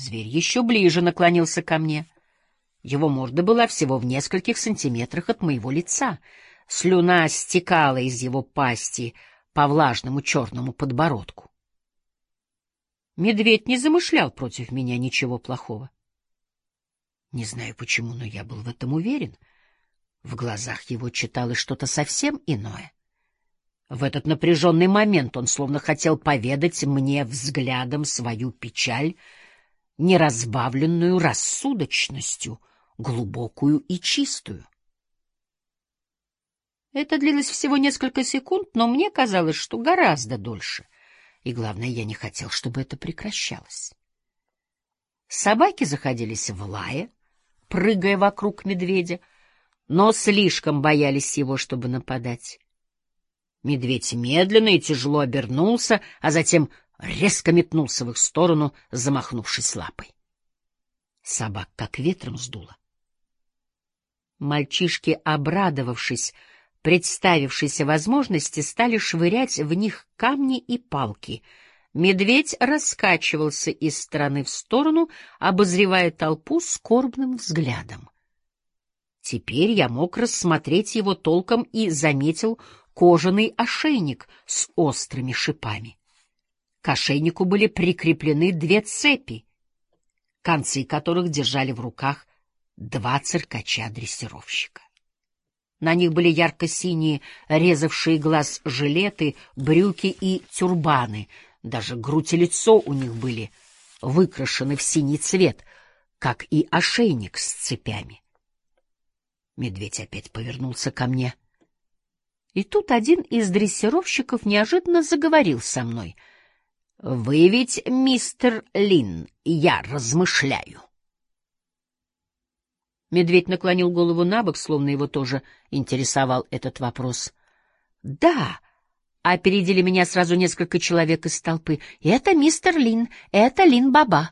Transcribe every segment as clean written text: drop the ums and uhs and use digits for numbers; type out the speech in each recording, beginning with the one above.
Зверь еще ближе наклонился ко мне. Его морда была всего в нескольких сантиметрах от моего лица. Слюна стекала из его пасти по влажному черному подбородку. Медведь не замышлял против меня ничего плохого. Не знаю почему, но я был в этом уверен. В глазах его читалось что-то совсем иное. В этот напряженный момент он словно хотел поведать мне взглядом свою печаль, неразбавленную рассудочностью, глубокую и чистую. Это длилось всего несколько секунд, но мне казалось, что гораздо дольше. И главное, я не хотел, чтобы это прекращалось. Собаки заходились в лае, прыгая вокруг медведя, но слишком боялись его, чтобы нападать. Медведь медленно и тяжело обернулся, а затем резко метнулся в их сторону, замахнувшись лапой. Собак как ветром сдуло. Мальчишки, обрадовавшись представившейся возможности, стали швырять в них камни и палки. Медведь раскачивался из стороны в сторону, обозревая толпу скорбным взглядом. Теперь я мог рассмотреть его толком и заметил кожаный ошейник с острыми шипами. К ошейнику были прикреплены две цепи, концы которых держали в руках два циркача-дрессировщика. На них были ярко-синие, резавшие глаз жилеты, брюки и тюрбаны. Даже грудь и лицо у них были выкрашены в синий цвет, как и ошейник с цепями. Медведь опять повернулся ко мне. И тут один из дрессировщиков неожиданно заговорил со мной. — Вы ведь мистер Лин, я размышляю. Медведь наклонил голову набок, словно его тоже интересовал этот вопрос. — Да, — опередили меня сразу несколько человек из толпы. — Это мистер Лин, это Лин-баба.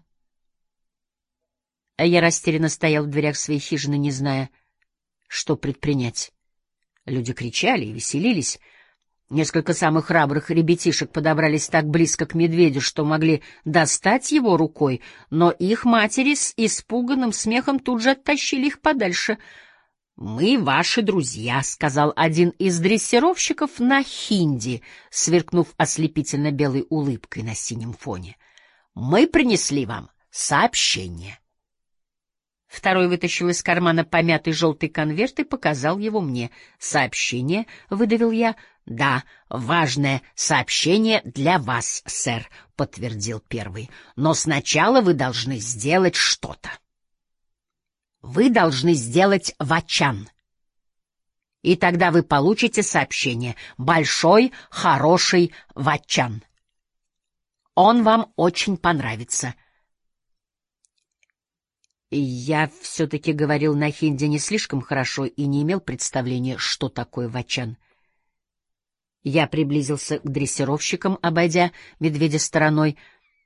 Я растерянно стоял в дверях своей хижины, не зная, что предпринять. Люди кричали и веселились. Несколько самых храбрых ребятишек подобрались так близко к медведю, что могли достать его рукой, но их матери с испуганным смехом тут же оттащили их подальше. — Мы ваши друзья, — сказал один из дрессировщиков на хинди, сверкнув ослепительно белой улыбкой на синем фоне. — Мы принесли вам сообщение. Второй вытащил из кармана помятый желтый конверт и показал его мне. «Сообщение?» — выдавил я. «Да, важное сообщение для вас, сэр», — подтвердил первый. «Но сначала вы должны сделать что-то. Вы должны сделать вачан. И тогда вы получите сообщение. Большой, хороший вачан. Он вам очень понравится». Я все-таки говорил на хинди не слишком хорошо и не имел представления, что такое вачан. Я приблизился к дрессировщикам, обойдя медведя стороной.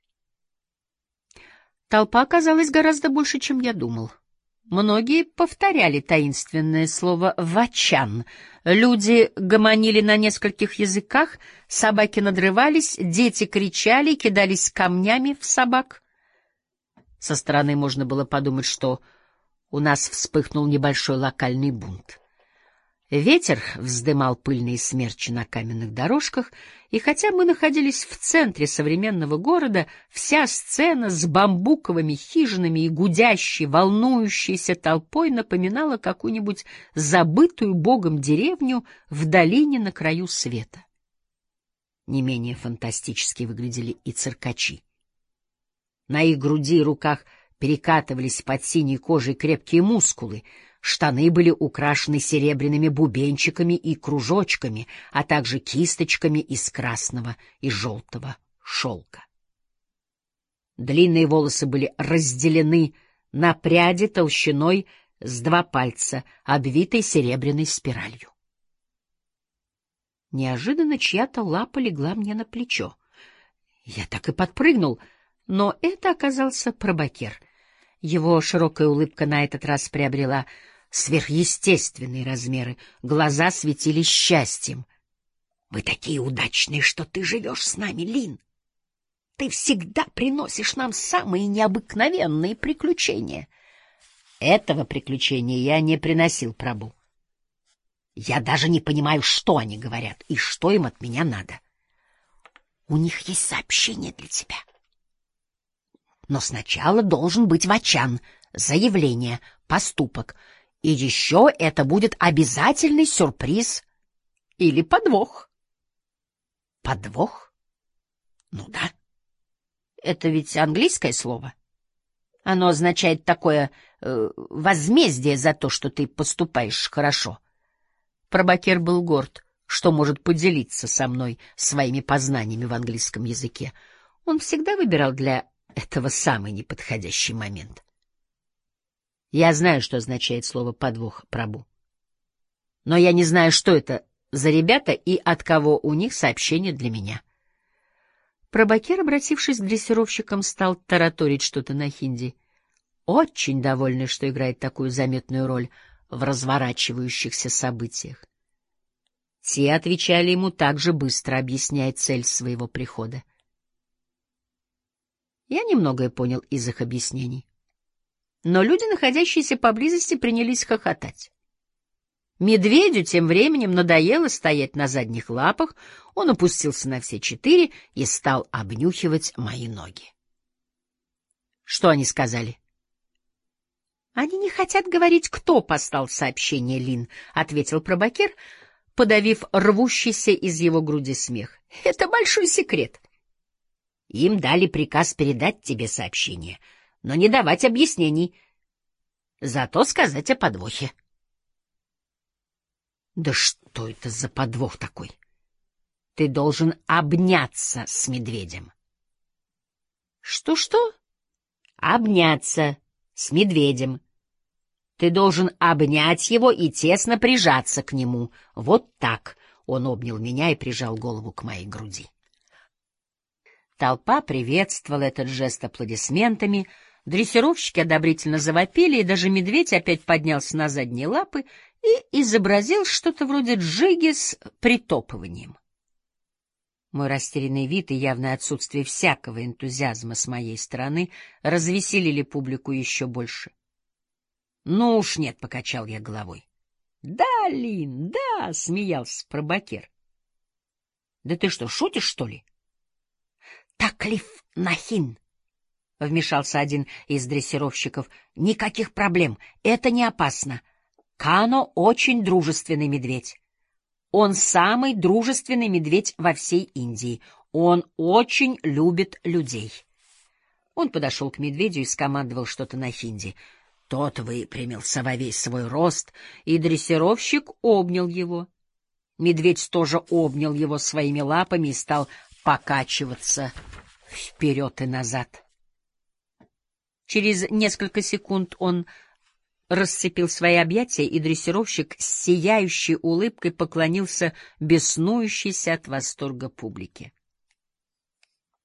Толпа оказалась гораздо больше, чем я думал. Многие повторяли таинственное слово «вачан». Люди гомонили на нескольких языках, собаки надрывались, дети кричали и кидались камнями в собак. Со стороны можно было подумать, что у нас вспыхнул небольшой локальный бунт. Ветер вздымал пыльные смерчи на каменных дорожках, и хотя мы находились в центре современного города, вся сцена с бамбуковыми хижинами и гудящей, волнующейся толпой напоминала какую-нибудь забытую Богом деревню в долине на краю света. Не менее фантастически выглядели и циркачи. На их груди и руках перекатывались под синей кожей крепкие мускулы, штаны были украшены серебряными бубенчиками и кружочками, а также кисточками из красного и желтого шелка. Длинные волосы были разделены на пряди толщиной с 2 пальца, обвитой серебряной спиралью. Неожиданно чья-то лапа легла мне на плечо. Я так и подпрыгнул, но это оказался Пробакер. Его широкая улыбка на этот раз приобрела сверхъестественные размеры, глаза светились счастьем. — Вы такие удачные, что ты живешь с нами, Лин. Ты всегда приносишь нам самые необыкновенные приключения. Этого приключения я не приносил, Прабу. Я даже не понимаю, что они говорят и что им от меня надо. У них есть сообщение для тебя. Но сначала должен быть вачан, заявление, поступок. И еще это будет обязательный сюрприз или подвох. Подвох? Ну да. Это ведь английское слово. Оно означает такое возмездие за то, что ты поступаешь хорошо. Прабакер был горд, что может поделиться со мной своими познаниями в английском языке. Он всегда выбирал для этого самый неподходящий момент. Я знаю, что означает слово «подвох», Прабу. Но я не знаю, что это за ребята и от кого у них сообщение для меня. Прабакер, обратившись к дрессировщикам, стал тараторить что-то на хинди, очень довольный, что играет такую заметную роль в разворачивающихся событиях. Те отвечали ему так же быстро, объясняя цель своего прихода. Я немногое понял из их объяснений, но люди, находящиеся поблизости, принялись хохотать. Медведю тем временем надоело стоять на задних лапах, он опустился на все четыре и стал обнюхивать мои ноги. Что они сказали? Они не хотят говорить, кто послал сообщение, Лин, — ответил Прабакер, подавив рвущийся из его груди смех. Это большой секрет. Им дали приказ передать тебе сообщение, но не давать объяснений, зато сказать о подвохе. Да что это за подвох такой? Ты должен обняться с медведем. Что? Обняться с медведем. Ты должен обнять его и тесно прижаться к нему. Вот так. Он обнял меня и прижал голову к моей груди. Толпа приветствовала этот жест аплодисментами, дрессировщики одобрительно завопили, и даже медведь опять поднялся на задние лапы и изобразил что-то вроде джиги с притопыванием. Мой растерянный вид и явное отсутствие всякого энтузиазма с моей стороны развеселили публику еще больше. — Ну уж нет, — покачал я головой. — Да, Лин, да, — смеялся Прабакер. — Да ты что, шутишь, что ли? — Таклиф нахин, — вмешался один из дрессировщиков. — Никаких проблем, это не опасно. Кано очень дружественный медведь. Он самый дружественный медведь во всей Индии. Он очень любит людей. Он подошел к медведю и скомандовал что-то на хинди. Тот выпрямился во весь свой рост, и дрессировщик обнял его. Медведь тоже обнял его своими лапами и стал покачиваться вперед и назад. Через несколько секунд он расцепил свои объятия, и дрессировщик с сияющей улыбкой поклонился беснующейся от восторга публике.